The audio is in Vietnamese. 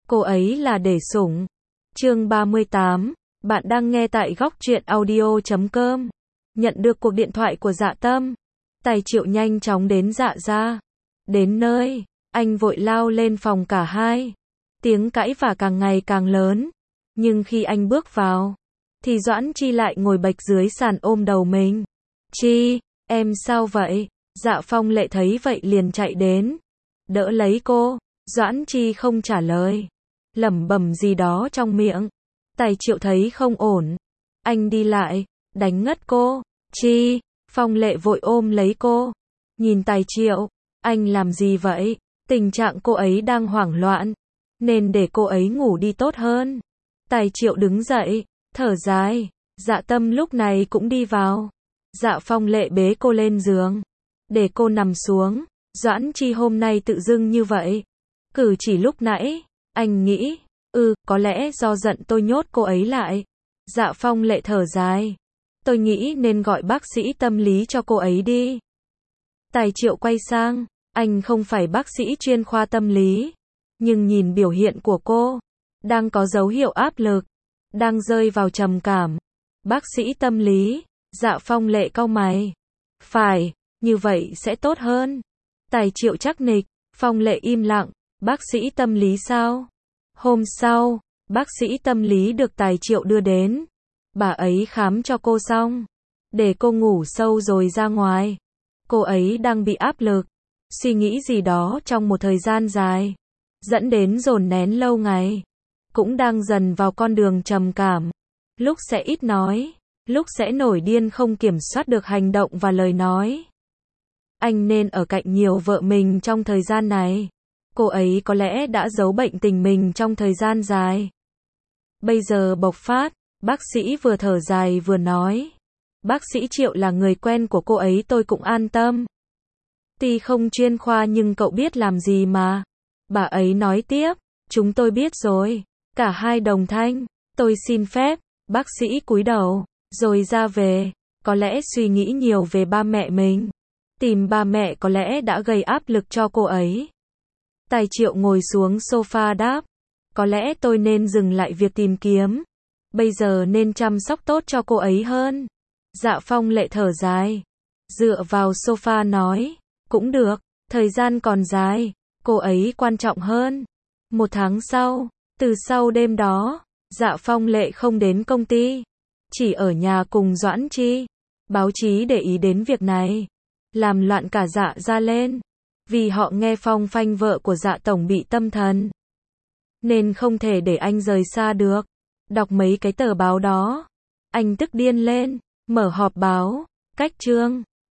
cô ấy là để sủng. Chương 38, bạn đang nghe tại góc truyện audio.com. Nhận được cuộc điện thoại của Dạ Tâm, Tài Triệu nhanh chóng đến Dạ gia. Đến nơi, anh vội lao lên phòng cả hai. Tiếng cãi vã càng ngày càng lớn. Nhưng khi anh bước vào, thì Doãn Chi lại ngồi bệt dưới sàn ôm đầu mình. Chi, em sao vậy? Dạ Phong Lệ thấy vậy liền chạy đến, đỡ lấy cô. Doãn Chi không trả lời, lẩm bẩm gì đó trong miệng. Tài Triệu thấy không ổn, anh đi lại, đánh ngất cô. Chi, Phong Lệ vội ôm lấy cô. Nhìn Tài Triệu, anh làm gì vậy? Tình trạng cô ấy đang hoảng loạn, nên để cô ấy ngủ đi tốt hơn. Tài Triệu đứng dậy, thở dài. Dạ Tâm lúc này cũng đi vào. Dạ Phong Lệ bế cô lên giường, để cô nằm xuống. Doãn Chi hôm nay tự dưng như vậy. Cử chỉ lúc nãy, anh nghĩ, có lẽ do giận tôi nhốt cô ấy lại. Dạ Phong Lệ thở dài. Tôi nghĩ nên gọi bác sĩ tâm lý cho cô ấy đi. Tài Triệu quay sang, anh không phải bác sĩ chuyên khoa tâm lý, nhưng nhìn biểu hiện của cô, đang có dấu hiệu áp lực, đang rơi vào trầm cảm. Bác sĩ tâm lý? Dạ Phong Lệ cau mày. Phải, như vậy sẽ tốt hơn. Tài Triệu chắc nịch. Phong Lệ im lặng. Bác sĩ tâm lý sao? Hôm sau, bác sĩ tâm lý được Tài Triệu đưa đến. Bà ấy khám cho cô xong, để cô ngủ sâu rồi ra ngoài. Cô ấy đang bị áp lực, suy nghĩ gì đó trong một thời gian dài, dẫn đến dồn nén lâu ngày. Cũng đang dần vào con đường trầm cảm. Lúc sẽ ít nói, lúc sẽ nổi điên không kiểm soát được hành động và lời nói. Anh nên ở cạnh nhiều vợ mình trong thời gian này. Cô ấy có lẽ đã giấu bệnh tình mình trong thời gian dài. Bây giờ bộc phát, bác sĩ vừa thở dài vừa nói. Bác sĩ Triệu là người quen của cô ấy, tôi cũng an tâm. Tuy không chuyên khoa nhưng cậu biết làm gì mà. Bà ấy nói tiếp, chúng tôi biết rồi. Cả hai đồng thanh, tôi xin phép. Bác sĩ cúi đầu, rồi ra về. Có lẽ suy nghĩ nhiều về ba mẹ mình. Tìm ba mẹ có lẽ đã gây áp lực cho cô ấy. Tài Triệu ngồi xuống sofa đáp. Có lẽ tôi nên dừng lại việc tìm kiếm. Bây giờ nên chăm sóc tốt cho cô ấy hơn. Dạ Phong Lệ thở dài, dựa vào sofa nói. Cũng được, thời gian còn dài, cô ấy quan trọng hơn. 1 tháng sau, từ sau đêm đó, Dạ Phong Lệ không đến công ty, chỉ ở nhà cùng Doãn Chi. Báo chí để ý đến việc này, làm loạn cả Dạ gia lên. Vì họ nghe phong phanh vợ của Dạ tổng bị tâm thần, nên không thể để anh rời xa được. Đọc mấy cái tờ báo đó, anh tức điên lên, mở họp báo, cách chương.